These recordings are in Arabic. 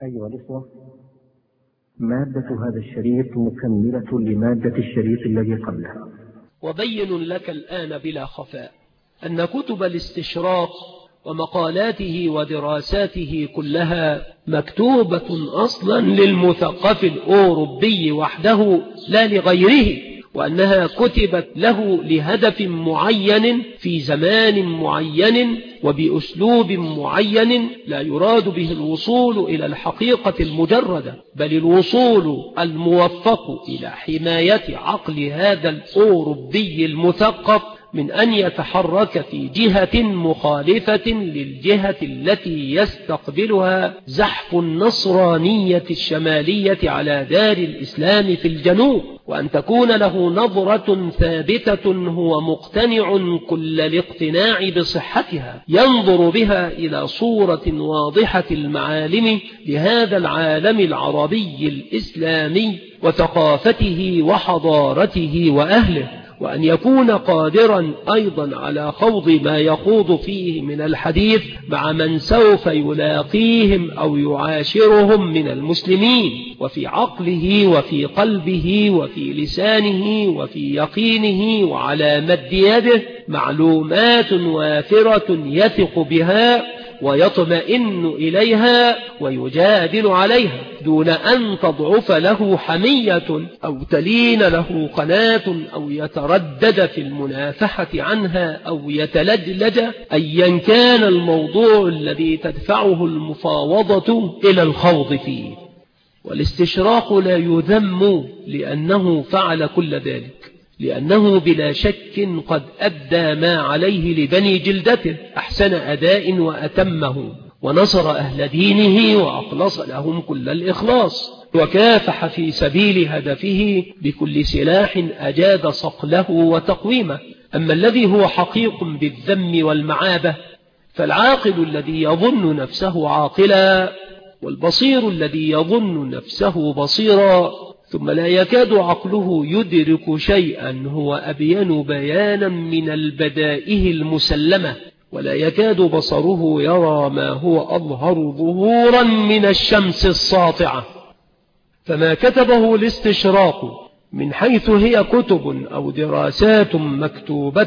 أيها الإخوة، مادة هذا الشريط مكملة لمادة الشريط الذي قبله. وبين لك الآن بلا خفاء أن كتب الاستشراق ومقالاته ودراساته كلها مكتوبة أصلا للمثقف الأوروبي وحده لا لغيره، وأنها كتبت له لهدف معين في زمان معين وبأسلوب معين لا يراد به الوصول إلى الحقيقة المجردة، بل الوصول الموفق إلى حماية عقل هذا الأوروبي المثقف من أن يتحرك في جهة مخالفة للجهة التي يستقبلها زحف النصرانية الشمالية على دار الإسلام في الجنوب، وأن تكون له نظرة ثابتة هو مقتنع كل الاقتناع بصحتها، ينظر بها إلى صورة واضحة المعالم لهذا العالم العربي الإسلامي وثقافته وحضارته وأهله، وأن يكون قادرا أيضا على خوض ما يخوض فيه من الحديث مع من سوف يلاقيهم أو يعاشرهم من المسلمين، وفي عقله وفي قلبه وفي لسانه وفي يقينه وعلى مد يده معلومات وافرة يثق بها ويطمئن إليها ويجادل عليها دون أن تضعف له حمية أو تلين له قناة أو يتردد في المنافحة عنها أو يتلجلج، أيا كان الموضوع الذي تدفعه المفاوضة إلى الخوض فيه. والاستشراق لا يذم لأنه فعل كل ذلك، لأنه بلا شك قد أدى ما عليه لبني جلدته أحسن أداء وأتمه، ونصر أهل دينه وأخلص لهم كل الإخلاص، وكافح في سبيل هدفه بكل سلاح أجاد صقله وتقويمه. أما الذي هو حقيق بالذم والمعابة فالعاقل الذي يظن نفسه عاقلا، والبصير الذي يظن نفسه بصيرا، ثم لا يكاد عقله يدرك شيئا هو أبين بيانا من البدائه المسلمة، ولا يكاد بصره يرى ما هو أظهر ظهورا من الشمس الساطعة. فما كتبه الاستشراق من حيث هي كتب أو دراسات مكتوبة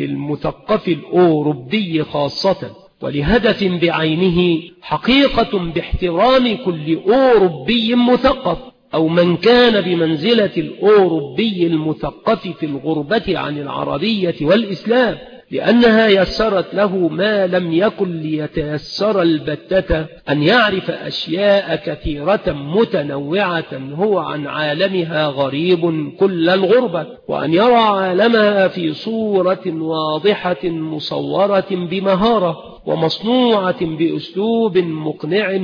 للمثقف الأوروبي خاصة ولهدف بعينه حقيقة باحترام كل أوروبي مثقف أو من كان بمنزلة الأوروبي المثقف في الغربة عن العربية والإسلام، لأنها يسرت له ما لم يكن ليتيسر البتة، أن يعرف أشياء كثيرة متنوعة هو عن عالمها غريب كل الغربة، وأن يرى عالمها في صورة واضحة مصورة بمهارة ومصنوعة بأسلوب مقنع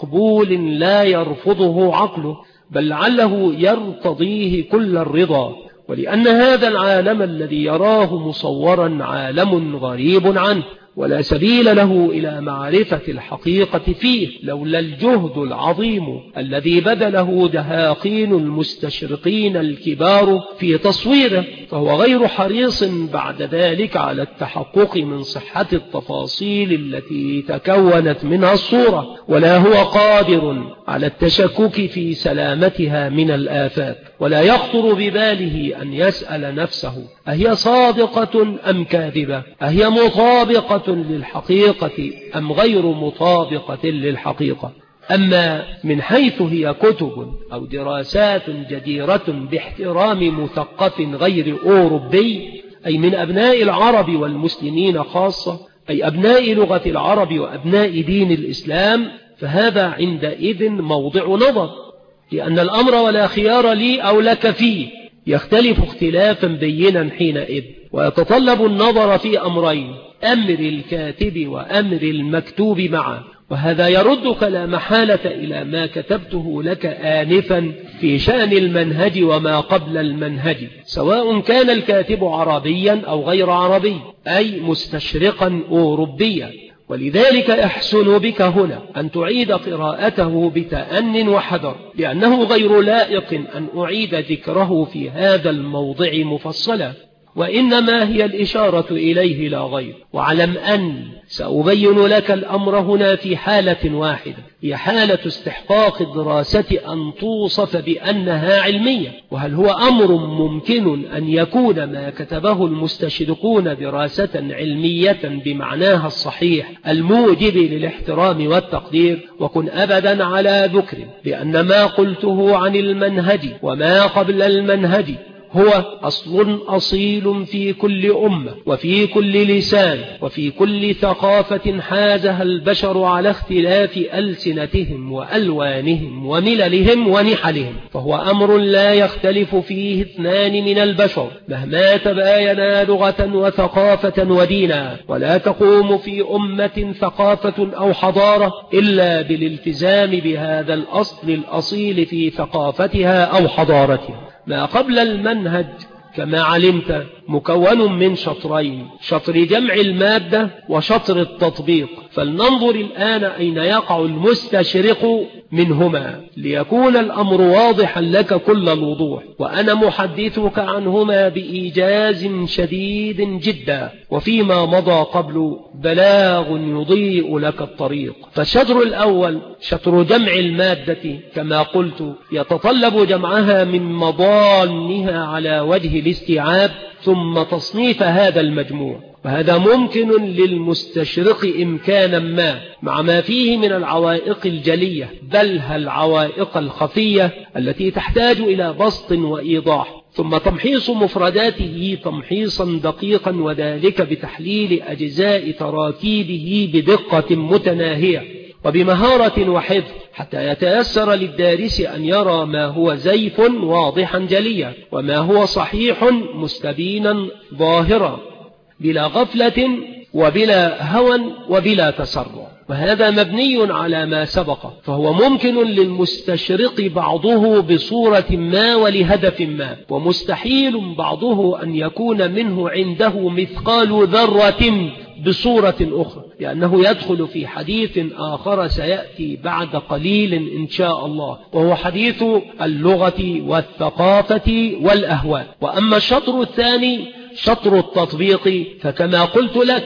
مقبول لا يرفضه عقله، بل لعله يرتضيه كل الرضا، ولأن هذا العالم الذي يراه مصورا عالم غريب عنه ولا سبيل له إلى معرفة الحقيقة فيه لولا الجهد العظيم الذي بذله دهاقين المستشرقين الكبار في تصويره، فهو غير حريص بعد ذلك على التحقق من صحة التفاصيل التي تكونت منها الصورة، ولا هو قادر على التشكك في سلامتها من الآفات، ولا يخطر بباله أن يسأل نفسه أهي صادقة أم كاذبة، أهي مطابقة للحقيقة أم غير مطابقة للحقيقة. أما من حيث هي كتب أو دراسات جديرة باحترام مثقف غير أوروبي، أي من أبناء العرب والمسلمين خاصة، أي أبناء لغة العرب وأبناء دين الإسلام، فهذا عندئذ موضع نظر، لأن الأمر ولا خيار لي أو لك فيه يختلف اختلافا بينا حينئذ، ويتطلب النظر في أمرين: أمر الكاتب وأمر المكتوب معا. وهذا يردك لا محالة إلى ما كتبته لك آنفا في شأن المنهج وما قبل المنهج، سواء كان الكاتب عربيا أو غير عربي، أي مستشرقا أوروبيا. ولذلك يحسن بك هنا أن تعيد قراءته بتأن وحذر، لأنه غير لائق أن أعيد ذكره في هذا الموضع مفصلا. وإنما هي الإشارة إليه لا غير. واعلم أن سأبين لك الأمر هنا في حالة واحدة، هي حالة استحقاق الدراسة أن توصف بأنها علمية. وهل هو أمر ممكن أن يكون ما كتبه المستشرقون دراسة علمية بمعناها الصحيح الموجب للاحترام والتقدير؟ وكن أبدا على ذكر بأن ما قلته عن المنهج وما قبل المنهج هو أصل أصيل في كل أمة وفي كل لسان وفي كل ثقافة حازها البشر على اختلاف ألسنتهم وألوانهم ومللهم ونحلهم، فهو أمر لا يختلف فيه اثنان من البشر مهما تباينا لغة وثقافة ودينا. ولا تقوم في أمة ثقافة أو حضارة إلا بالالتزام بهذا الأصل الأصيل في ثقافتها أو حضارتها. ما قبل المنهج كما علمت مكون من شطرين، شطر جمع المادة وشطر التطبيق، فلننظر الآن أين يقع المستشرق منهما ليكون الأمر واضحا لك كل الوضوح، وأنا محدثك عنهما بإيجاز شديد جدا، وفيما مضى قبل بلاغ يضيء لك الطريق. فالشطر الأول شطر جمع المادة كما قلت يتطلب جمعها من مضانها على وجه الاستيعاب ثم تصنيف هذا المجموع، وهذا ممكن للمستشرق إمكانا ما مع ما فيه من العوائق الجلية بل العوائق الخفية التي تحتاج إلى بسط وإيضاح، ثم تمحيص مفرداته تمحيصا دقيقا، وذلك بتحليل أجزاء تراكيبه بدقة متناهية وبمهارة وحفظ حتى يتيسر للدارس أن يرى ما هو زيف واضحا جليا وما هو صحيح مستبينا ظاهرا بلا غفلة وبلا هوى وبلا تسرع. وهذا مبني على ما سبق، فهو ممكن للمستشرق بعضه بصورة ما ولهدف ما، ومستحيل بعضه أن يكون منه عنده مثقال ذرة بصورة أخرى، لأنه يدخل في حديث آخر سيأتي بعد قليل إن شاء الله، وهو حديث اللغة والثقافة والأهواء. وأما الشطر الثاني شطر التطبيق فكما قلت لك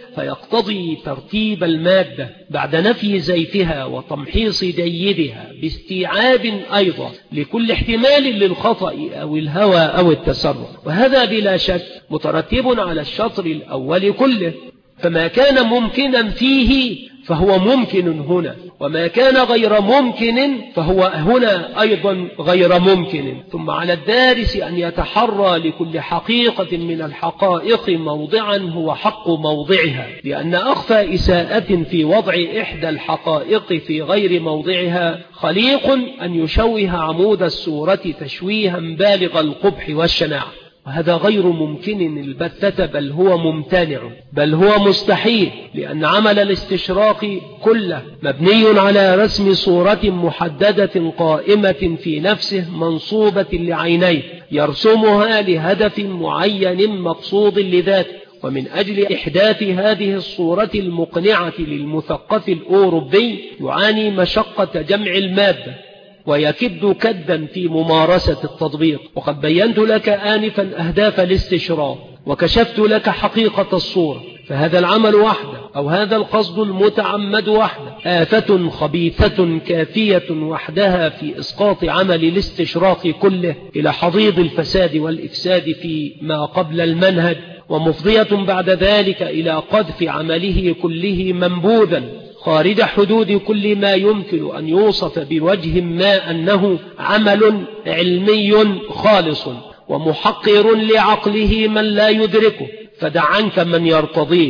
فيقتضي ترتيب المادة بعد نفي زيفها وتمحيص جيدها باستيعاب أيضا لكل احتمال للخطأ أو الهوى أو التسرع، وهذا بلا شك مترتب على الشطر الأول كله، فما كان ممكنا فيه فهو ممكن هنا، وما كان غير ممكن فهو هنا أيضا غير ممكن. ثم على الدارس أن يتحرى لكل حقيقة من الحقائق موضعا هو حق موضعها، لأن أخفى إساءة في وضع إحدى الحقائق في غير موضعها خليق أن يشوه عمود السورة تشويها بالغ القبح والشناعة، وهذا غير ممكن البتة بل هو ممتنع بل هو مستحيل، لأن عمل الاستشراق كله مبني على رسم صورة محددة قائمة في نفسه منصوبة لعينيه يرسمها لهدف معين مقصود لذاته، ومن أجل إحداث هذه الصورة المقنعة للمثقف الأوروبي يعاني مشقة جمع المادة ويكد كدا في ممارسة التطبيق. وقد بينت لك آنفا أهداف الاستشراق وكشفت لك حقيقة الصورة، فهذا العمل وحده أو هذا القصد المتعمد وحده آفة خبيثة كافية وحدها في إسقاط عمل الاستشراق كله إلى حضيض الفساد والإفساد في ما قبل المنهج، ومفضية بعد ذلك إلى قذف عمله كله منبوذا خارج حدود كل ما يمكن أن يوصف بوجه ما أنه عمل علمي خالص ومحقر لعقله من لا يدركه، فدع عنك من يرتضيه،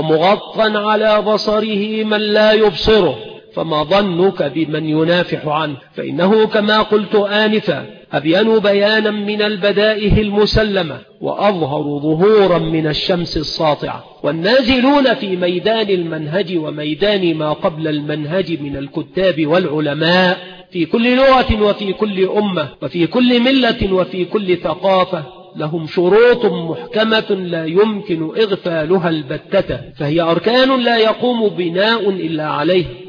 ومغطى على بصره من لا يبصره، فما ظنك بمن ينافح عنه؟ فإنه كما قلت آنفا أبين بيانا من البدائه المسلمة وأظهر ظهورا من الشمس الساطعة. والنازلون في ميدان المنهج وميدان ما قبل المنهج من الكتاب والعلماء في كل لغة وفي كل أمة وفي كل ملة وفي كل ثقافة لهم شروط محكمة لا يمكن إغفالها البتة، فهي أركان لا يقوم بناء إلا عليه،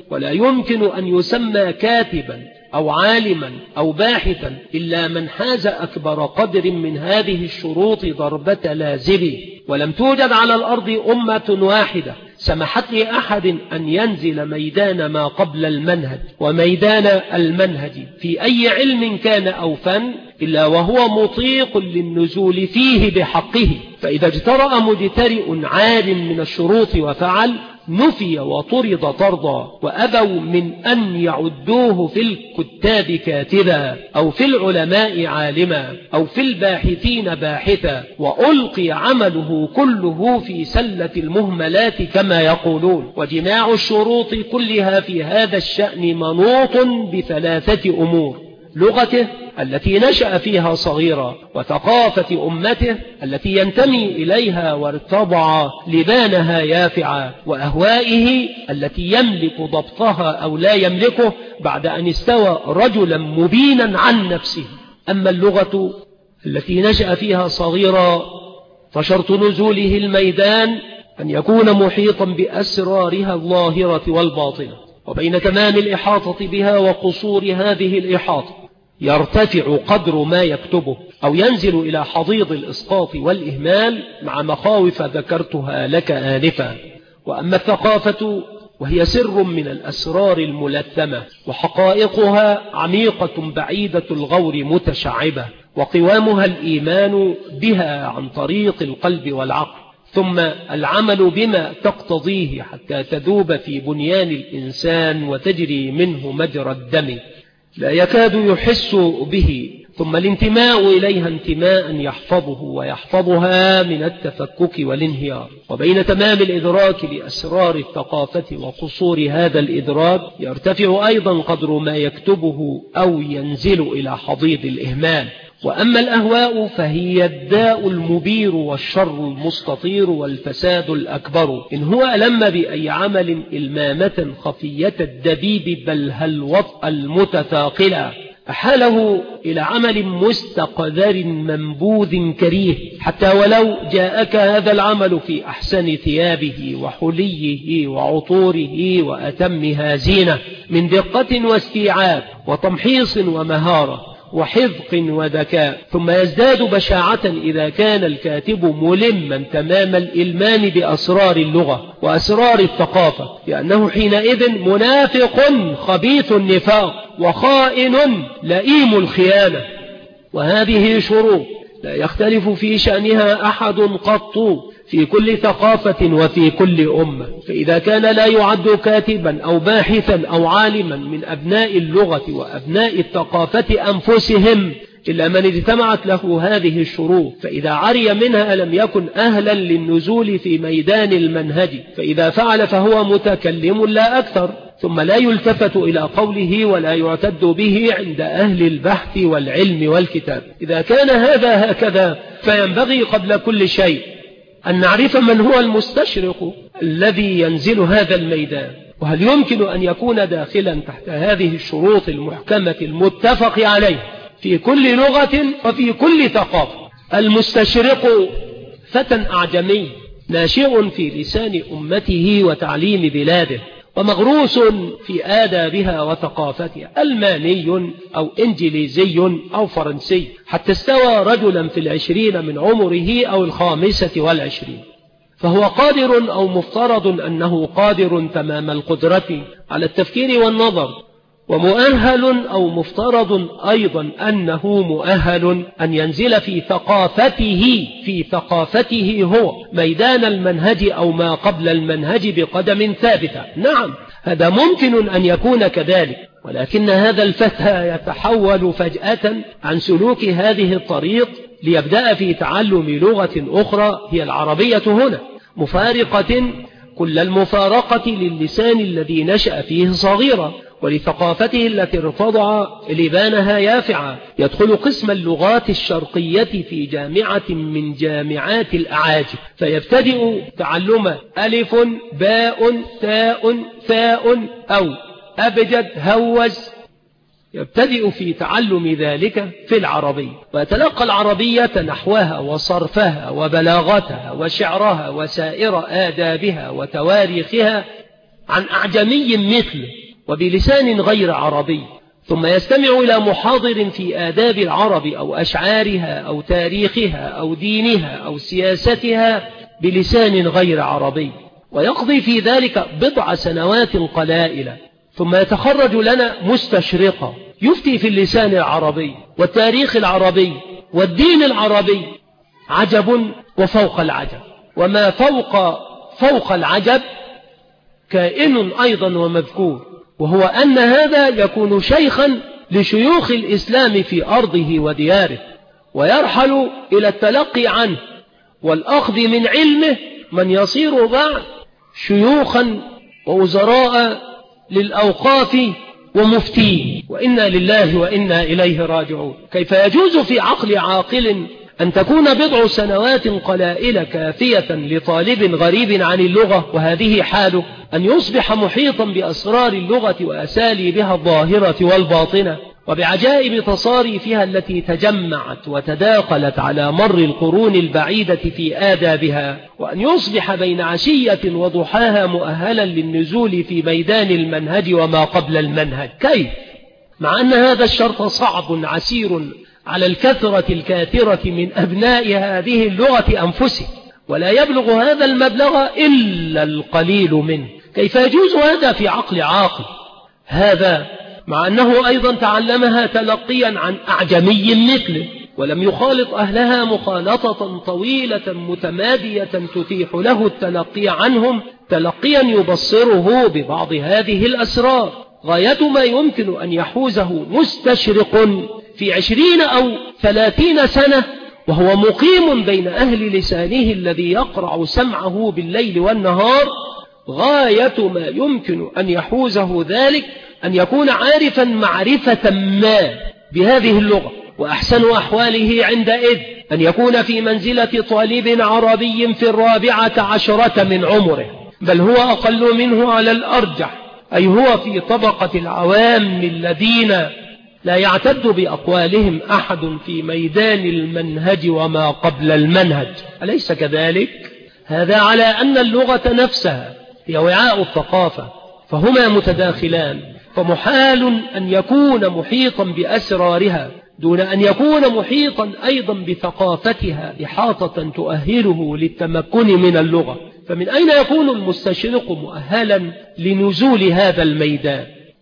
ولا يمكن أن يسمى كاتبا أو عالما أو باحثا إلا من حاز أكبر قدر من هذه الشروط ضربة لازم. ولم توجد على الأرض أمة واحدة سمحت لأحد أن ينزل ميدان ما قبل المنهج وميدان المنهج في أي علم كان أو فن إلا وهو مطيق للنزول فيه بحقه. فإذا اجترأ مجترئ عالم من الشروط وفعل نفي وطرد طردا، وأبوا من أن يعدوه في الكتاب كاتبا أو في العلماء عالما أو في الباحثين باحثا، وألقي عمله كله في سلة المهملات كما يقولون. وجماع الشروط كلها في هذا الشأن منوط بثلاثة أمور: لغته التي نشأ فيها صغيرا، وثقافة أمته التي ينتمي إليها وارتضع لبانها يافعا، وأهوائه التي يملك ضبطها أو لا يملكه بعد أن استوى رجلا مبينا عن نفسه. أما اللغة التي نشأ فيها صغيرا فشرط نزوله الميدان أن يكون محيطا بأسرارها الظاهرة والباطنة، وبين تمام الإحاطة بها وقصور هذه الإحاطة يرتفع قدر ما يكتبه أو ينزل إلى حضيض الإسقاط والإهمال مع مخاوف ذكرتها لك آنفا. وأما الثقافة وهي سر من الأسرار الملثمة، وحقائقها عميقة بعيدة الغور متشعبة، وقوامها الإيمان بها عن طريق القلب والعقل، ثم العمل بما تقتضيه حتى تذوب في بنيان الإنسان وتجري منه مجرى الدم لا يكاد يحس به، ثم الانتماء إليها انتماء يحفظه ويحفظها من التفكك والانهيار. وبين تمام الإدراك لأسرار الثقافة وقصور هذا الإدراك يرتفع أيضا قدر ما يكتبه أو ينزل إلى حضيض الإهمال. وأما الأهواء فهي الداء المبير والشر المستطير والفساد الأكبر، إن هو ألم بأي عمل إلمامة خفية الدبيب بل هل وطأ المتثاقلا، أحاله إلى عمل مستقذر منبوذ كريه، حتى ولو جاءك هذا العمل في أحسن ثيابه وحليه وعطوره وأتمها زينة من دقة واستيعاب وتمحيص ومهارة وحذق وذكاء، ثم يزداد بشاعة إذا كان الكاتب ملما تمام الإلمان بأسرار اللغة وأسرار الثقافة، لأنه حينئذ منافق خبيث النفاق وخائن لئيم الخيانة. وهذه شروط لا يختلف في شأنها أحد قط في كل ثقافة وفي كل أمة. فإذا كان لا يعد كاتبا أو باحثا أو عالما من أبناء اللغة وأبناء الثقافة أنفسهم إلا من اجتمعت له هذه الشروط، فإذا عري منها لم يكن أهلا للنزول في ميدان المنهج، فإذا فعل فهو متكلم لا أكثر، ثم لا يلتفت إلى قوله ولا يعتد به عند أهل البحث والعلم والكتاب. إذا كان هذا هكذا فينبغي قبل كل شيء أن نعرف من هو المستشرق الذي ينزل هذا الميدان، وهل يمكن أن يكون داخلا تحت هذه الشروط المحكمة المتفق عليه في كل لغة وفي كل ثقافة. المستشرق فتى أعجمي ناشئ في لسان أمته وتعليم بلاده، ومغروس في آدابها وثقافتها، ألماني أو إنجليزي أو فرنسي، حتى استوى رجلا في 20 من عمره أو 25، فهو قادر أو مفترض أنه قادر تمام القدرة على التفكير والنظر، ومؤهل أو مفترض أيضا أنه مؤهل أن ينزل في ثقافته هو ميدان المنهج أو ما قبل المنهج بقدم ثابتة. نعم، هذا ممكن أن يكون كذلك، ولكن هذا الفتى يتحول فجأة عن سلوك هذه الطريق ليبدأ في تعلم لغة أخرى هي العربية هنا، مفارقة كل المفارقة للسان الذي نشأ فيه صغيرا ولثقافته التي ارتضع لبانها يافعا. يدخل قسم اللغات الشرقية في جامعة من جامعات الأعاجم، فيبتدئ تعلم ألف باء تاء ثاء أو أبجد هوز، يبتدئ في تعلم ذلك في العربية، ويتلقى العربية نحوها وصرفها وبلاغتها وشعرها وسائر آدابها وتواريخها عن أعجمي مثله وبلسان غير عربي، ثم يستمع إلى محاضر في آداب العرب أو أشعارها أو تاريخها أو دينها أو سياستها بلسان غير عربي، ويقضي في ذلك بضع سنوات قلائل، ثم يتخرج لنا مستشرقا يفتي في اللسان العربي والتاريخ العربي والدين العربي. عجب وفوق العجب، وما فوق العجب كائن أيضا ومذكور، وهو أن هذا يكون شيخا لشيوخ الإسلام في أرضه ودياره، ويرحل إلى التلقي عنه والأخذ من علمه من يصير بعد شيوخا ووزراء للأوقاف ومفتين، وإنا لله وإنا إليه راجعون. كيف يجوز في عقل عاقل أن تكون بضع سنوات قلائل كافية لطالب غريب عن اللغة، وهذه حاله أن يصبح محيطا بأسرار اللغة وأساليبها الظاهرة والباطنة وبعجائب تصاريفها التي تجمعت وتداخلت على مر القرون البعيدة في آدابها، وأن يصبح بين عشية وضحاها مؤهلا للنزول في ميدان المنهج وما قبل المنهج. كيف؟ مع أن هذا الشرط صعب عسير على الكثرة الكاثرة من أبناء هذه اللغة أنفسهم، ولا يبلغ هذا المبلغ إلا القليل منه. كيف يجوز هذا في عقل عاقل؟ هذا مع أنه أيضا تعلمها تلقيا عن أعجمي مثله، ولم يخالط أهلها مخالطة طويلة متمادية تتيح له التلقي عنهم تلقيا يبصره ببعض هذه الأسرار. غاية ما يمكن أن يحوزه مستشرق في 20 أو 30 سنة وهو مقيم بين أهل لسانه الذي يقرع سمعه بالليل والنهار، غاية ما يمكن أن يحوزه ذلك أن يكون عارفا معرفة ما بهذه اللغة، وأحسن أحواله عندئذ أن يكون في منزلة طالب عربي في 14 من عمره، بل هو أقل منه على الأرجح، أي هو في طبقة العوام الذين لا يعتد بأقوالهم أحد في ميدان المنهج وما قبل المنهج. أليس كذلك؟ هذا على أن اللغة نفسها هي وعاء الثقافة، فهما متداخلان، فمحال أن يكون محيطا بأسرارها دون أن يكون محيطا أيضا بثقافتها إحاطة تؤهله للتمكن من اللغة. فمن أين يكون المستشرق مؤهلا لنزول هذا الميدان؟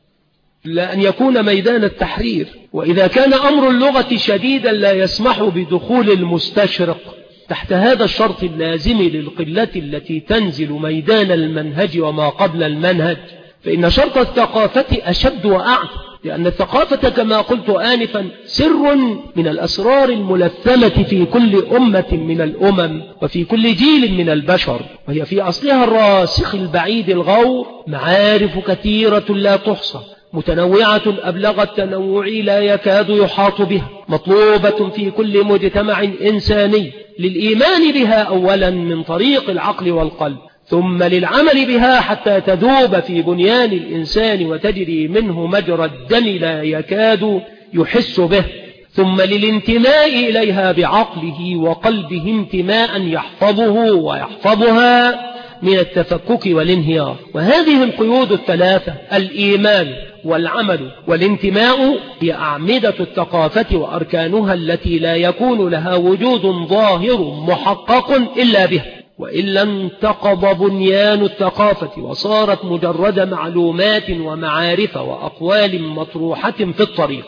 إلا أن يكون ميدان التحرير. وإذا كان أمر اللغة شديدا لا يسمح بدخول المستشرق تحت هذا الشرط اللازم للقلة التي تنزل ميدان المنهج وما قبل المنهج، فإن شرط الثقافة أشد وأعظم، لأن الثقافة كما قلت آنفا سر من الأسرار الملثمة في كل أمة من الأمم وفي كل جيل من البشر، وهي في أصلها الراسخ البعيد الغور معارف كثيرة لا تحصى، متنوعة أبلغ التنوع لا يكاد يحاط بها، مطلوبة في كل مجتمع إنساني للإيمان بها أولا من طريق العقل والقلب، ثم للعمل بها حتى تذوب في بنيان الإنسان وتجري منه مجرى الدم لا يكاد يحس به، ثم للانتماء إليها بعقله وقلبه انتماء يحفظه ويحفظها من التفكك والانهيار. وهذه القيود الثلاثة الإيمان والعمل والانتماء هي أعمدة الثقافة وأركانها التي لا يكون لها وجود ظاهر محقق إلا بها، وإلا انتقض بنيان الثقافة وصارت مجرد معلومات ومعارف وأقوال مطروحة في الطريق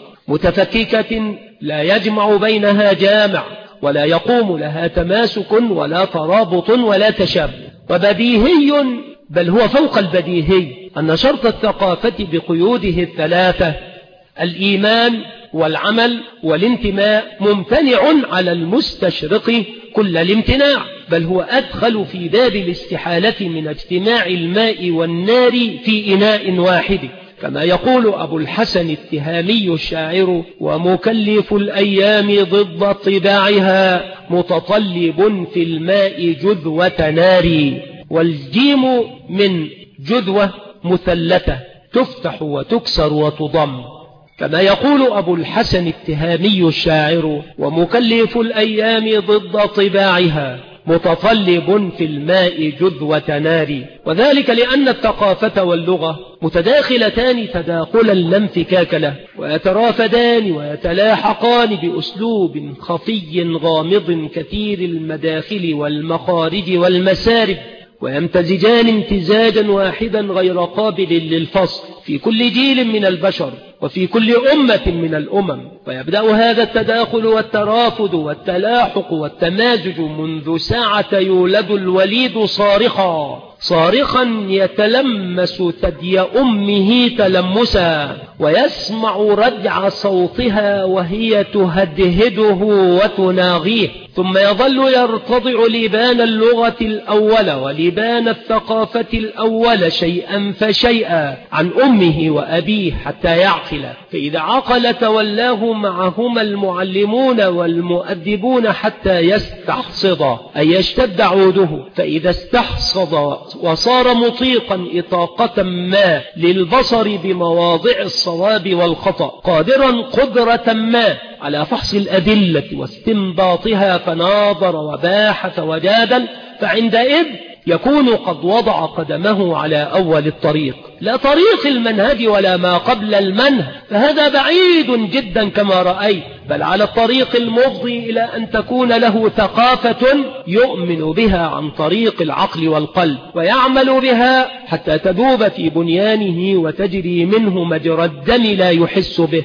متفككة لا يجمع بينها جامع ولا يقوم لها تماسك ولا ترابط ولا تشابه. وبديهي بل هو فوق البديهي أن شرط الثقافة بقيوده الثلاثة الإيمان والعمل والانتماء ممتنع على المستشرق كل الامتناع، بل هو أدخل في باب الاستحالة من اجتماع الماء والنار في إناء واحد، كما يقول أبو الحسن التهامي الشاعر: ومكلف الأيام ضد طباعها متطلب في الماء جذوة نار. والجيم من جذوة مثلثة تفتح وتكسر وتضم، كما يقول أبو الحسن التهامي الشاعر: ومكلف الأيام ضد طباعها متطلب في الماء جذوة نار. وذلك لأن الثقافة واللغة متداخلتان تداخلا لا انفكاك له، ويترافدان ويتلاحقان بأسلوب خفي غامض كثير المداخل والمخارج والمسارب، ويمتزجان امتزاجا واحدا غير قابل للفصل في كل جيل من البشر وفي كل أمة من الأمم. ويبدأ هذا التداخل والترافد والتلاحق والتمازج منذ ساعة يولد الوليد صارخا يتلمس ثدي أمه تلمسا، ويسمع ردع صوتها وهي تهدهده وتناغيه، ثم يظل يرتضع لبان اللغة الأول ولبان الثقافة الأول شيئا فشيئا عن أمه وأبيه حتى يعقل. فإذا عقل تولاه معهما المعلمون والمؤدبون حتى يستحصد أي يشتد عوده، فإذا استحصد وصار مطيقا إطاقة ما للبصر بمواضع الصواب والخطأ، قادرا قدرة ما على فحص الأدلة واستنباطها، فناظر وباحث وجادل، فعندئذ يكون قد وضع قدمه على أول الطريق، لا طريق المنهج ولا ما قبل المنهج، فهذا بعيد جدا كما رأيت، بل على الطريق المفضي إلى أن تكون له ثقافة يؤمن بها عن طريق العقل والقلب، ويعمل بها حتى تذوب في بنيانه وتجري منه مجرى الدم لا يحس به،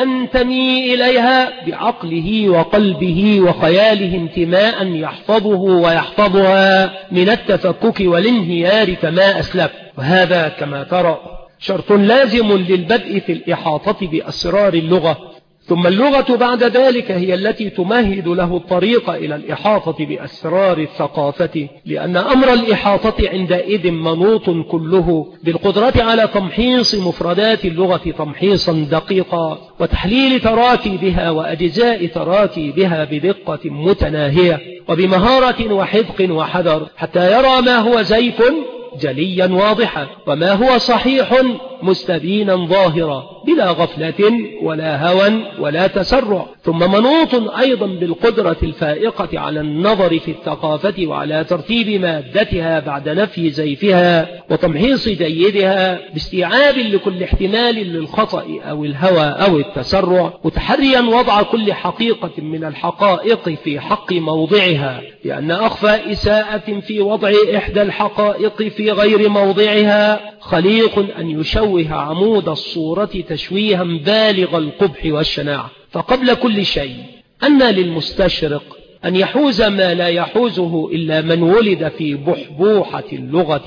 وينتمي إليها بعقله وقلبه وخياله انتماء يحفظه ويحفظها من التفكك والانهيار كما أسلف. وهذا كما ترى شرط لازم للبدء في الإحاطة بأسرار اللغة، ثم اللغة بعد ذلك هي التي تمهد له الطريق إلى الإحاطة بأسرار الثقافة، لأن أمر الإحاطة عندئذ منوط كله بالقدرة على تمحيص مفردات اللغة تمحيصا دقيقا، وتحليل تراكيبها وأجزاء تراكيبها بدقة متناهية وبمهارة وحذق وحذر، حتى يرى ما هو زيف جليا واضحا وما هو صحيح مستبينا ظاهرا بلا غفلة ولا هوى ولا تسرع، ثم منوط أيضا بالقدرة الفائقة على النظر في الثقافة وعلى ترتيب مادتها بعد نفي زيفها وتمحيص جيدها باستيعاب لكل احتمال للخطأ أو الهوى أو التسرع، متحريا وضع كل حقيقة من الحقائق في حق موضعها، لأن أخفى إساءة في وضع إحدى الحقائق في غير موضعها خليق أن يشوه عمود الصورة تشويها بالغ القبح والشناعة. فقبل كل شيء أن للمستشرق أن يحوز ما لا يحوزه إلا من ولد في بحبوحة اللغة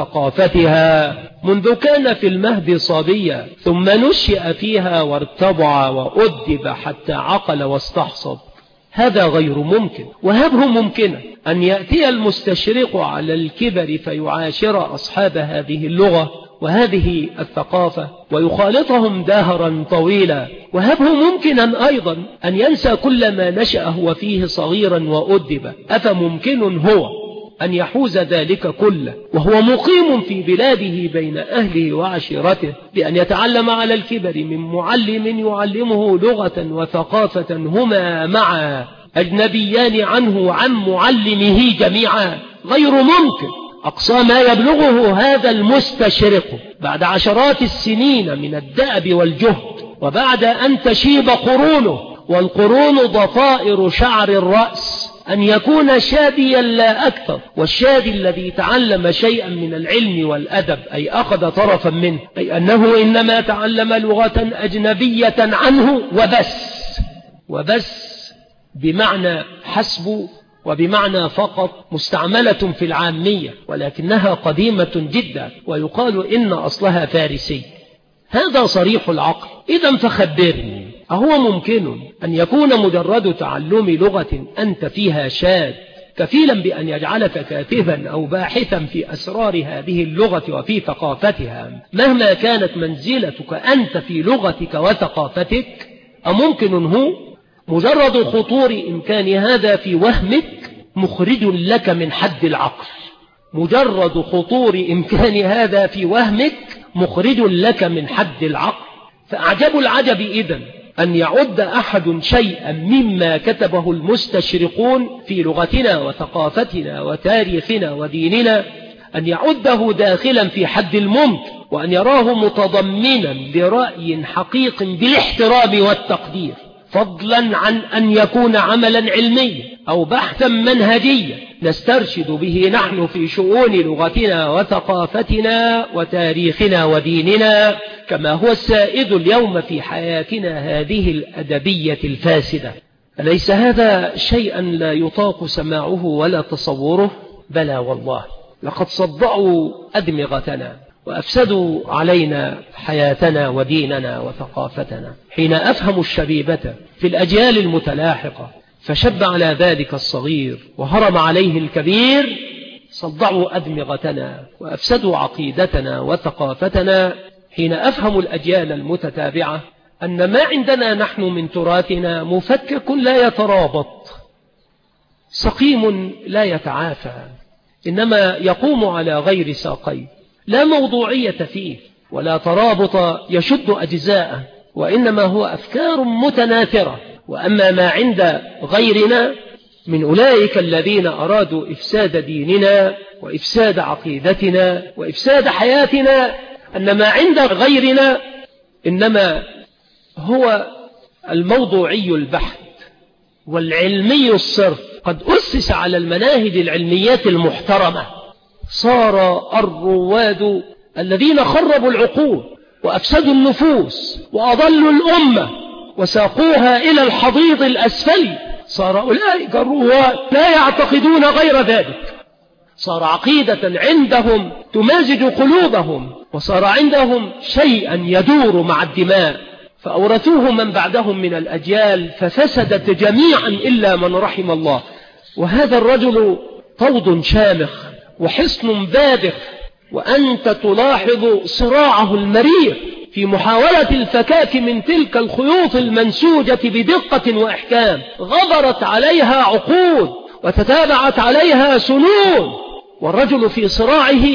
وثقافتها منذ كان في المهد صبيا، ثم نشأ فيها وارتضع وأدب حتى عقل واستحصد. هذا غير ممكن، وهبه ممكنة أن يأتي المستشرق على الكبر فيعاشر أصحاب هذه اللغة وهذه الثقافة ويخالطهم دهرا طويلا، وهبه ممكنا أيضا أن ينسى كل ما نشأ هو فيه صغيرا وأدب. أفممكن هو أن يحوز ذلك كله وهو مقيم في بلاده بين أهله وعشيرته، بأن يتعلم على الكبر من معلم يعلمه لغة وثقافة هما معا أجنبيان عنه وعن معلمه جميعا؟ غير ممكن. أقصى ما يبلغه هذا المستشرق بعد عشرات السنين من الدأب والجهد، وبعد أن تشيب قرونه، والقرون ضفائر شعر الرأس، أن يكون شاديا لا أكثر، والشادي الذي تعلم شيئا من العلم والأدب أي أخذ طرفا منه، أي أنه إنما تعلم لغة أجنبية عنه وبس بمعنى حسب وبمعنى فقط مستعملة في العامية، ولكنها قديمة جدا، ويقال إن أصلها فارسي. هذا صريح العقل. إذا فخبرني، أهو ممكن أن يكون مجرد تعلم لغة أنت فيها شاذ كفيلا بأن يجعلك كاتبا أو باحثا في أسرار هذه اللغة وفي ثقافتها مهما كانت منزلتك أنت في لغتك وثقافتك؟ أممكن هو مجرد خطور إمكان هذا في وهمك مخرج لك من حد العقل؟ مجرد خطور إمكان هذا في وهمك مخرج لك من حد العقل. فأعجب العجب إذن أن يعد أحد شيئا مما كتبه المستشرقون في لغتنا وثقافتنا وتاريخنا وديننا أن يعده داخلا في حد الممكن، وأن يراه متضمنا لرأي حقيق بالاحترام والتقدير، فضلا عن أن يكون عملا علميا أو بحثا منهجيا نسترشد به نحن في شؤون لغتنا وثقافتنا وتاريخنا وديننا، كما هو السائد اليوم في حياتنا هذه الأدبية الفاسدة. أليس هذا شيئا لا يطاق سماعه ولا تصوره؟ بلى والله، لقد صدعوا أدمغتنا وأفسدوا علينا حياتنا وديننا وثقافتنا. حين أفهم الشبيبة في الأجيال المتلاحقة فشب على ذلك الصغير وهرم عليه الكبير، صدعوا أدمغتنا وأفسدوا عقيدتنا وثقافتنا. حين أفهم الأجيال المتتابعة أن ما عندنا نحن من تراثنا مفكك لا يترابط، سقيم لا يتعافى، إنما يقوم على غير ساقين، لا موضوعية فيه ولا ترابط يشد أجزاءه، وإنما هو أفكار متناثرة. وأما ما عند غيرنا من أولئك الذين أرادوا إفساد ديننا وإفساد عقيدتنا وإفساد حياتنا، أن ما عند غيرنا إنما هو الموضوعي البحث والعلمي الصرف، قد أسس على المناهج العلميات المحترمة. صار الرواد الذين خربوا العقول وأفسدوا النفوس وأضلوا الأمة وساقوها إلى الحضيض الأسفل، صار أولئك الرواد لا يعتقدون غير ذلك، صار عقيدة عندهم تمازج قلوبهم، وصار عندهم شيئا يدور مع الدماء، فأورثوه من بعدهم من الأجيال ففسدت جميعا إلا من رحم الله. وهذا الرجل طود شامخ وحصن باذخ، وأنت تلاحظ صراعه المرير في محاولة الفكاك من تلك الخيوط المنسوجة بدقة وإحكام، غبرت عليها عقود وتتابعت عليها سنون، والرجل في صراعه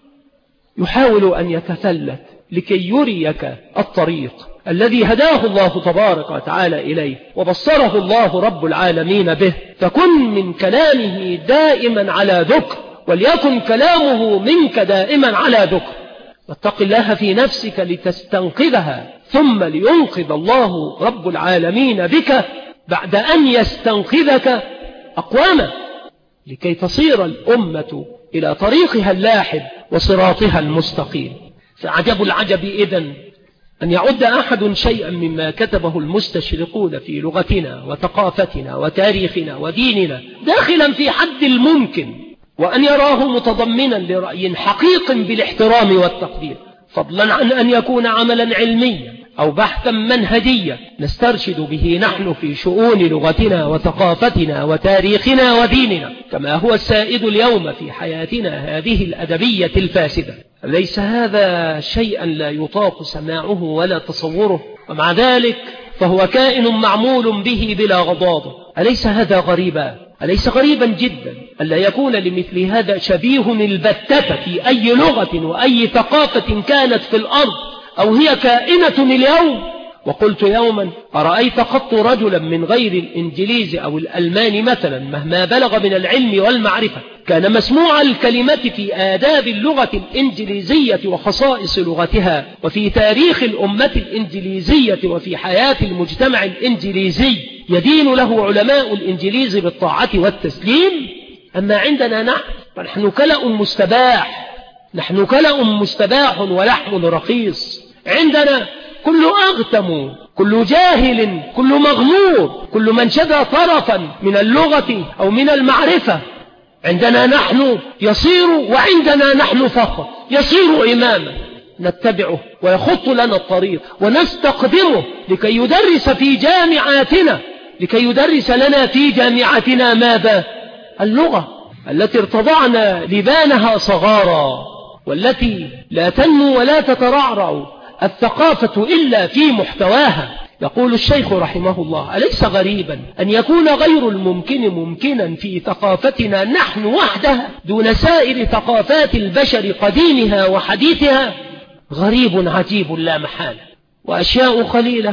يحاول أن يتفلت لكي يريك الطريق الذي هداه الله تبارك وتعالى إليه وبصره الله رب العالمين به. فكن من كلامه دائما على ذكر، وليكن كلامه منك دائما على ذكر، واتق الله في نفسك لتستنقذها، ثم لينقذ الله رب العالمين بك بعد أن يستنقذك أقواما، لكي تصير الأمة إلى طريقها اللاحب وصراطها المستقيم. فعجب العجب إذن أن يعد أحد شيئا مما كتبه المستشرقون في لغتنا وثقافتنا وتاريخنا وديننا داخلا في حد الممكن، وأن يراه متضمنا لرأي حقيق بالاحترام والتقدير، فضلا عن أن يكون عملا علميا أو بحثا منهجيا نسترشد به نحن في شؤون لغتنا وثقافتنا وتاريخنا وديننا، كما هو السائد اليوم في حياتنا هذه الأدبية الفاسدة. ليس هذا شيئا لا يطاق سماعه ولا تصوره، ومع ذلك فهو كائن معمول به بلا غضاضة. أليس هذا غريبا؟ أليس غريبا جدا أن لا يكون لمثل هذا شبيه البتة في أي لغة وأي ثقافة كانت في الأرض أو هي كائنة اليوم؟ وقلت يوما: أرأيت قط رجلا من غير الإنجليز أو الألمان مثلا مهما بلغ من العلم والمعرفة كان مسموع الكلمة في آداب اللغة الإنجليزية وخصائص لغتها وفي تاريخ الأمة الإنجليزية وفي حياة المجتمع الإنجليزي يدين له علماء الإنجليز بالطاعة والتسليم؟ أما عندنا نحن كلأ مستباح، نحن كلأ مستباح ولحم رخيص. عندنا كل أغتم، كل جاهل، كل مغمور، كل من شذ طرفا من اللغة أو من المعرفة عندنا نحن يصير، وعندنا نحن فقط يصير إماما نتبعه ويخط لنا الطريق ونستقدمه لكي يدرس في جامعاتنا، لكي يدرس لنا في جامعاتنا ماذا؟ اللغة التي ارتضعنا لبانها صغارا، والتي لا تنمو ولا تترعرع الثقافة إلا في محتواها. يقول الشيخ رحمه الله: أليس غريبا أن يكون غير الممكن ممكنا في ثقافتنا نحن وحدها دون سائر ثقافات البشر قديمها وحديثها؟ غريب عجيب لا محالة. وأشياء قليلة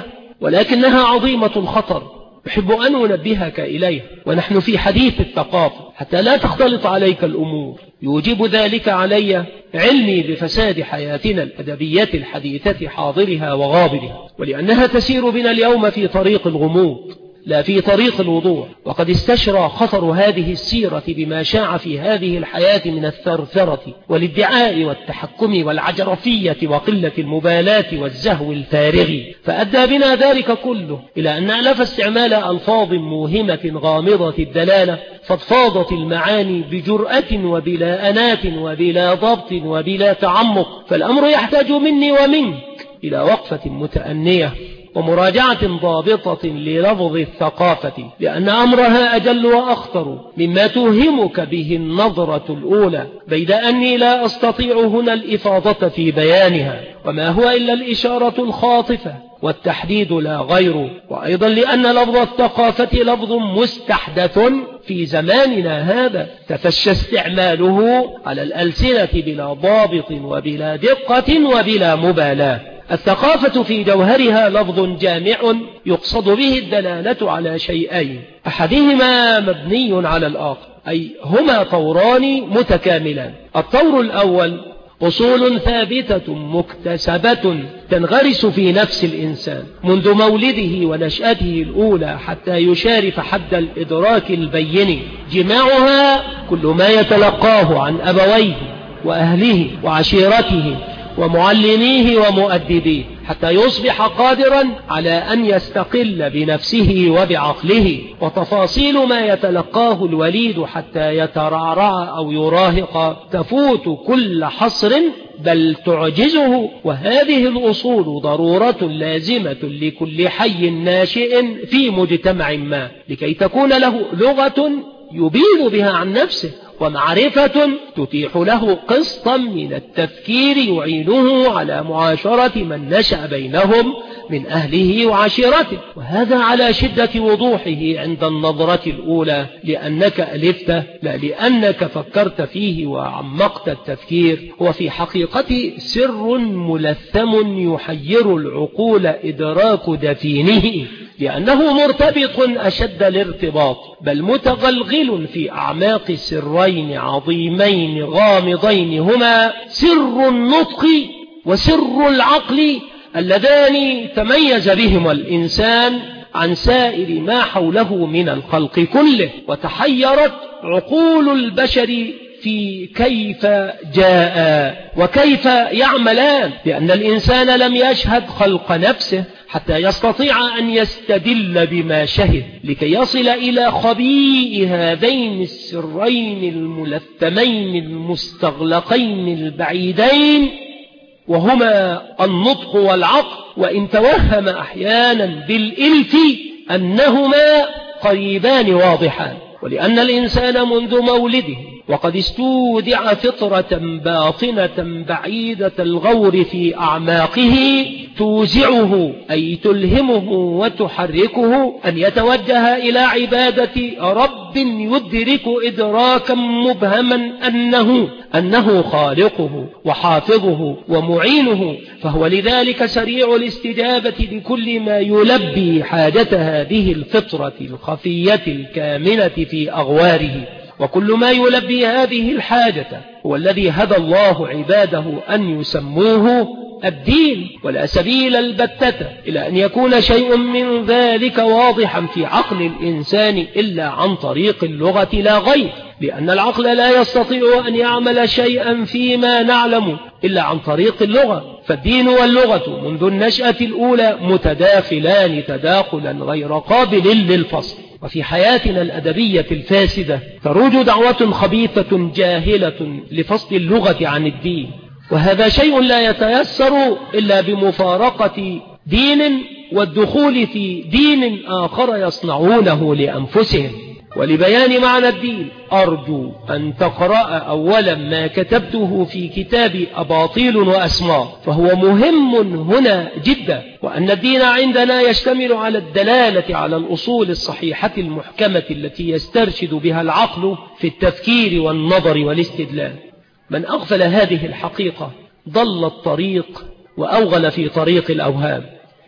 ولكنها عظيمة الخطر، أحب أن أنبهك إليها ونحن في حديث الثقافة حتى لا تختلط عليك الأمور. يوجب ذلك علي علمي بفساد حياتنا الأدبية الحديثة حاضرها وغابرها، ولأنها تسير بنا اليوم في طريق الغموض لا في طريق الوضوح. وقد استشرى خطر هذه السيرة بما شاع في هذه الحياة من الثرثرة والادعاء والتحكم والعجرفية وقلة المبالاة والزهو الفارغ، فأدى بنا ذلك كله إلى أن نألف استعمال ألفاظ موهمة غامضة الدلالة فضفاضت المعاني بجرأة وبلا أنات وبلا ضبط وبلا تعمق. فالأمر يحتاج مني ومنك إلى وقفة متأنية ومراجعة ضابطة للفظ الثقافة، لأن أمرها أجل وأخطر مما توهمك به النظرة الأولى، بيد أني لا أستطيع هنا الإفاضة في بيانها، وما هو إلا الإشارة الخاطفة والتحديد لا غير. وأيضا لأن لفظ الثقافة لفظ مستحدث في زماننا هذا تفشى استعماله على الألسنة بلا ضابط وبلا دقة وبلا مبالاة. الثقافة في جوهرها لفظ جامع يقصد به الدلالة على شيئين، أحدهما مبني على الآخر، أي هما طوران متكاملان. الطور الأول أصول ثابتة مكتسبة تنغرس في نفس الإنسان منذ مولده ونشأته الأولى حتى يشارف حد الإدراك البين، جماعها كل ما يتلقاه عن أبويه وأهله وعشيرته ومعلميه ومؤدبيه حتى يصبح قادرا على أن يستقل بنفسه وبعقله، وتفاصيل ما يتلقاه الوليد حتى يترعرع أو يراهق تفوت كل حصر بل تعجزه. وهذه الأصول ضرورة لازمة لكل حي ناشئ في مجتمع ما لكي تكون له لغة يبين بها عن نفسه، ومعرفة تتيح له قسطا من التفكير يعينه على معاشرة من نشأ بينهم من أهله وعشيرته. وهذا على شدة وضوحه عند النظرة الأولى، لأنك ألفته لا لأنك فكرت فيه وعمقت التفكير. وفي حقيقة سر ملثم يحير العقول إدراك دفينه، لأنه مرتبط أشد الارتباط بل متغلغل في أعماق سرين عظيمين غامضين، هما سر النطق وسر العقل، اللذان تميز بهما الإنسان عن سائر ما حوله من الخلق كله، وتحيرت عقول البشر في كيف جاء وكيف يعملان، لأن الإنسان لم يشهد خلق نفسه حتى يستطيع أن يستدل بما شهد لكي يصل إلى خبيء هذين السرين الملثمين المستغلقين البعيدين، وهما النطق والعقل، وإن توهم أحيانا بالإلف أنهما قريبان واضحان. ولأن الإنسان منذ مولده وقد استودع فطرة باطنة بعيدة الغور في أعماقه توزعه أي تلهمه وتحركه أن يتوجه إلى عبادة رب يدرك إدراكا مبهما أنه خالقه وحافظه ومعينه، فهو لذلك سريع الاستجابة لكل ما يلبي حاجة هذه الفطرة الخفية الكامنة في أغواره. وكل ما يلبي هذه الحاجة هو الذي هدى الله عباده أن يسموه الدين، ولا سبيل البتة إلى أن يكون شيء من ذلك واضحا في عقل الإنسان إلا عن طريق اللغة لا غير، لأن العقل لا يستطيع أن يعمل شيئا فيما نعلم إلا عن طريق اللغة. فالدين واللغة منذ النشأة الأولى متداخلان تداخلا غير قابل للفصل. وفي حياتنا الأدبية الفاسدة تروج دعوة خبيثة جاهلة لفصل اللغة عن الدين، وهذا شيء لا يتيسر إلا بمفارقة دين والدخول في دين آخر يصنعونه لأنفسهم. ولبيان معنى الدين أرجو أن تقرأ أولا ما كتبته في كتاب أباطيل وأسماء، فهو مهم هنا جدا. وأن الدين عندنا يشتمل على الدلالة على الأصول الصحيحة المحكمة التي يسترشد بها العقل في التفكير والنظر والاستدلال. من أغفل هذه الحقيقة ضل الطريق وأوغل في طريق الأوهام،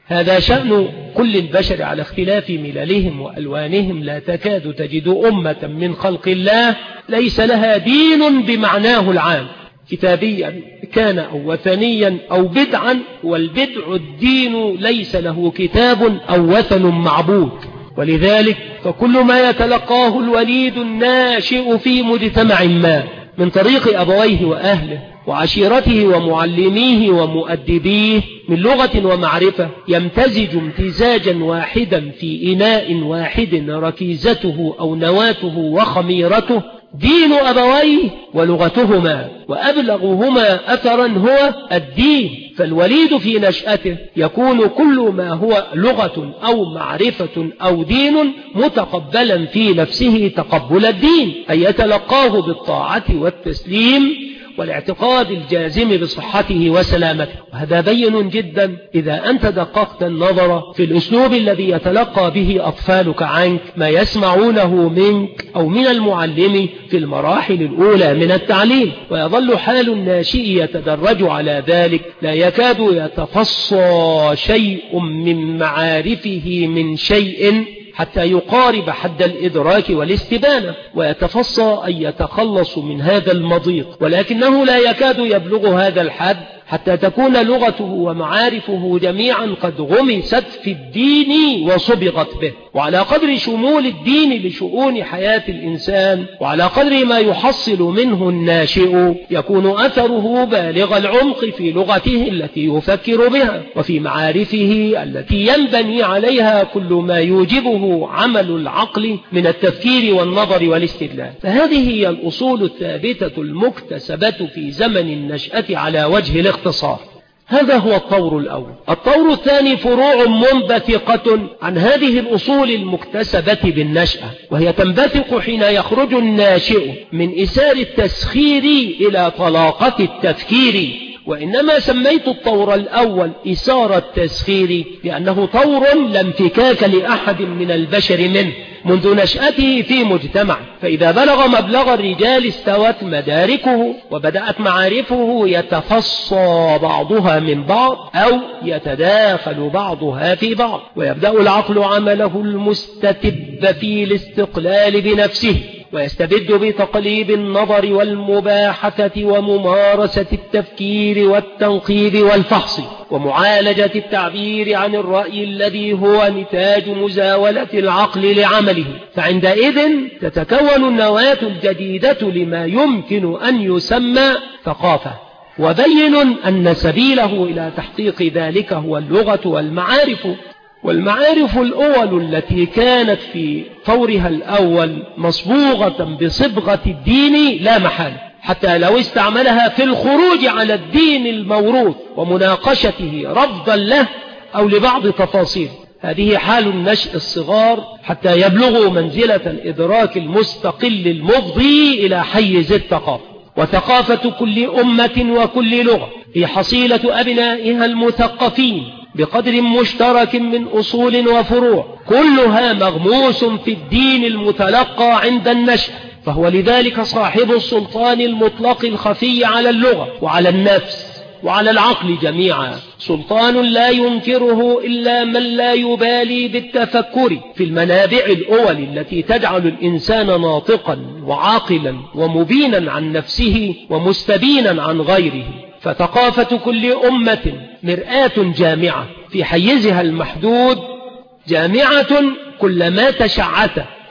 هذا شأن كل البشر على اختلاف مللهم وألوانهم. لا تكاد تجد أمة من خلق الله ليس لها دين بمعناه العام، كتابيا كان أو وثنيا أو بدعا، والبدع الدين ليس له كتاب أو وثن معبود. ولذلك فكل ما يتلقاه الوليد الناشئ في مجتمع ما من طريق أبويه وأهله وعشيرته ومعلميه ومؤدبيه من لغة ومعرفة يمتزج امتزاجا واحدا في إناء واحد ركيزته أو نواته وخميرته دين أبويه ولغتهما، وأبلغهما أثرا هو الدين. فالوليد في نشأته يكون كل ما هو لغة أو معرفة أو دين متقبلا في نفسه تقبل الدين، أي يتلقاه بالطاعة والتسليم والاعتقاد الجازم بصحته وسلامته. وهذا بين جدا إذا أنت دققت النظر في الأسلوب الذي يتلقى به أطفالك عنك ما يسمعونه منك أو من المعلم في المراحل الأولى من التعليم. ويظل حال الناشئ يتدرج على ذلك، لا يكاد يتفصى شيء من معارفه من شيء حتى يقارب حد الإدراك والاستبانة، ويتفصى أن يتخلص من هذا المضيق، ولكنه لا يكاد يبلغ هذا الحد حتى تكون لغته ومعارفه جميعا قد غمست في الدين وصبغت به. وعلى قدر شمول الدين لشؤون حياة الإنسان وعلى قدر ما يحصل منه الناشئ يكون أثره بالغ العمق في لغته التي يفكر بها وفي معارفه التي ينبني عليها كل ما يوجبه عمل العقل من التفكير والنظر والاستدلال. فهذه هي الأصول الثابتة المكتسبة في زمن النشأة على وجه الاختصار. هذا هو الطور الأول. الطور الثاني فروع منبثقة عن هذه الأصول المكتسبة بالنشأة، وهي تنبثق حين يخرج الناشئ من إسار التسخير إلى طلاقة التفكير. وإنما سميت الطور الأول إسار التسخير لأنه طور لا انفكاك لأحد من البشر منه منذ نشأته في مجتمع، فإذا بلغ مبلغ الرجال استوت مداركه وبدأت معارفه يتفصى بعضها من بعض أو يتداخل بعضها في بعض، ويبدأ العقل عمله المستتب في الاستقلال بنفسه، ويستبد بتقليب النظر والمباحثة وممارسة التفكير والتنقيب والفحص ومعالجة التعبير عن الرأي الذي هو نتاج مزاولة العقل لعمله. فعندئذ تتكون النواة الجديدة لما يمكن أن يسمى ثقافة. وبين أن سبيله إلى تحقيق ذلك هو اللغة والمعارف. والمعارف الأول التي كانت في طورها الأول مصبوغة بصبغة الدين لا محالة، حتى لو استعملها في الخروج على الدين الموروث ومناقشته رفضا له أو لبعض تفاصيل. هذه حال النشء الصغار حتى يبلغوا منزلة الإدراك المستقل المفضي إلى حيز الثقافة. وثقافة كل أمة وكل لغة هي حصيلة أبنائها المثقفين بقدر مشترك من أصول وفروع، كلها مغموس في الدين المتلقى عند النشأ. فهو لذلك صاحب السلطان المطلق الخفي على اللغة وعلى النفس وعلى العقل جميعا، سلطان لا ينكره إلا من لا يبالي بالتفكر في المنابع الأول التي تجعل الإنسان ناطقا وعاقلا ومبينا عن نفسه ومستبينا عن غيره. فثقافة كل أمة مرآة جامعة في حيزها المحدود، جامعة كلما تشعت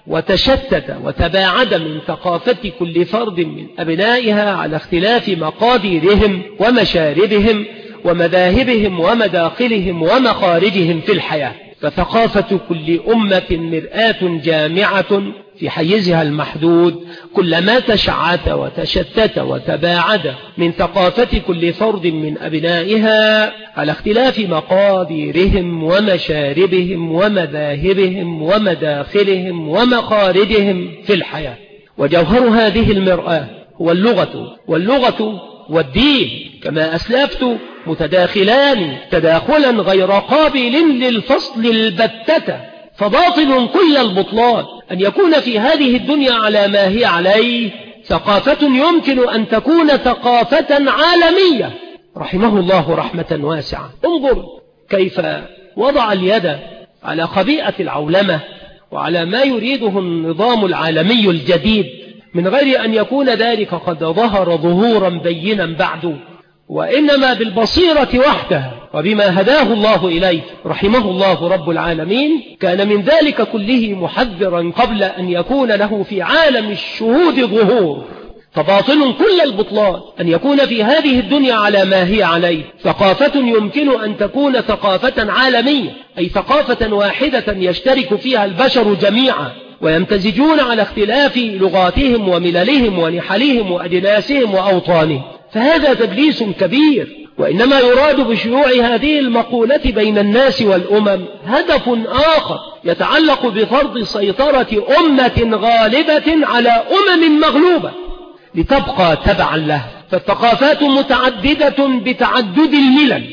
وتشتت وتباعد من ثقافة كل فرد من أبنائها على اختلاف مقاديرهم ومشاربهم ومذاهبهم ومداخلهم ومخارجهم في الحياة. فثقافة كل أمة مرآة جامعة في حيزها المحدود كلما تشعت وتشتت وتباعد من ثقافة كل فرد من أبنائها على اختلاف مقاديرهم ومشاربهم ومذاهبهم ومداخلهم ومخارجهم في الحياة. وجوهر هذه المرآة هو اللغة، واللغة والدين كما أسلفت متداخلان تداخلا غير قابل للفصل البتة. فباطل كل البطلان أن يكون في هذه الدنيا على ما هي عليه ثقافة يمكن أن تكون ثقافة عالمية. رحمه الله رحمة واسعة. انظر كيف وضع اليد على خبيئة العولمة وعلى ما يريده النظام العالمي الجديد من غير أن يكون ذلك قد ظهر ظهورا بينا بعد، وإنما بالبصيرة وحدها وبما هداه الله إليه رحمه الله رب العالمين، كان من ذلك كله محذرا قبل أن يكون له في عالم الشهود ظهور. فباطل كل البطلان أن يكون في هذه الدنيا على ما هي عليه ثقافة يمكن أن تكون ثقافة عالمية، أي ثقافة واحدة يشترك فيها البشر جميعا ويمتزجون على اختلاف لغاتهم ومللهم ونحلهم وأجناسهم وأوطانهم. فهذا تدليس كبير، وإنما يراد بشيوع هذه المقولة بين الناس والأمم هدف آخر يتعلق بفرض سيطرة أمة غالبة على أمم مغلوبة لتبقى تبعا له. فالثقافات متعددة بتعدد الملل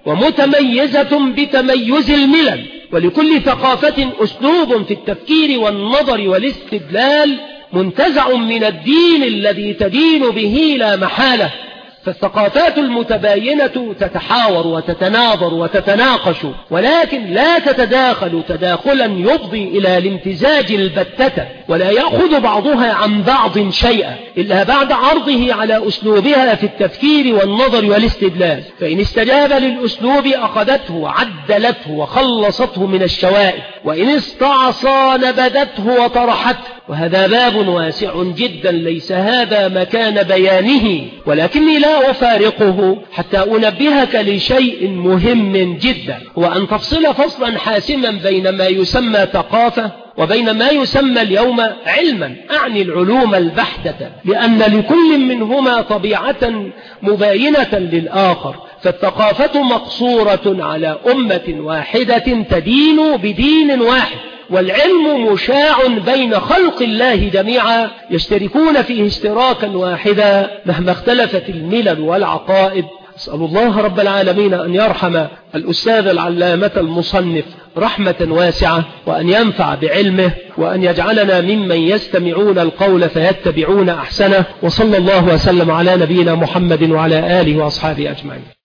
ومتميزة بتميز الملل، ولكل ثقافة أسلوب في التفكير والنظر والاستدلال منتزع من الدين الذي تدين به لا محالة. فالثقافات المتباينة تتحاور وتتناظر وتتناقش، ولكن لا تتداخل تداخلا يفضي إلى الامتزاج البتة، ولا يأخذ بعضها عن بعض شيئا إلا بعد عرضه على أسلوبها في التفكير والنظر والاستدلال. فإن استجاب للأسلوب أخذته وعدلته وخلصته من الشوائب، وإن استعصى نبذته وطرحته. وهذا باب واسع جدا ليس هذا مكان بيانه، ولكني لا أفارقه حتى أنبهك لشيء مهم جدا، وأن تفصل فصلا حاسما بين ما يسمى ثقافة وبين ما يسمى اليوم علما، أعني العلوم البحتة، لأن لكل منهما طبيعة مباينة للآخر. فالثقافة مقصورة على أمة واحدة تدين بدين واحد، والعلم مشاع بين خلق الله جميعا يشتركون فيه اشتراكا واحدا مهما اختلفت الملل والعقائد. أسأل الله رب العالمين أن يرحم الأستاذ العلامة المصنف رحمة واسعة، وأن ينفع بعلمه، وأن يجعلنا ممن يستمعون القول فيتبعون أحسنه. وصلى الله وسلم على نبينا محمد وعلى آله وأصحابه أجمعين.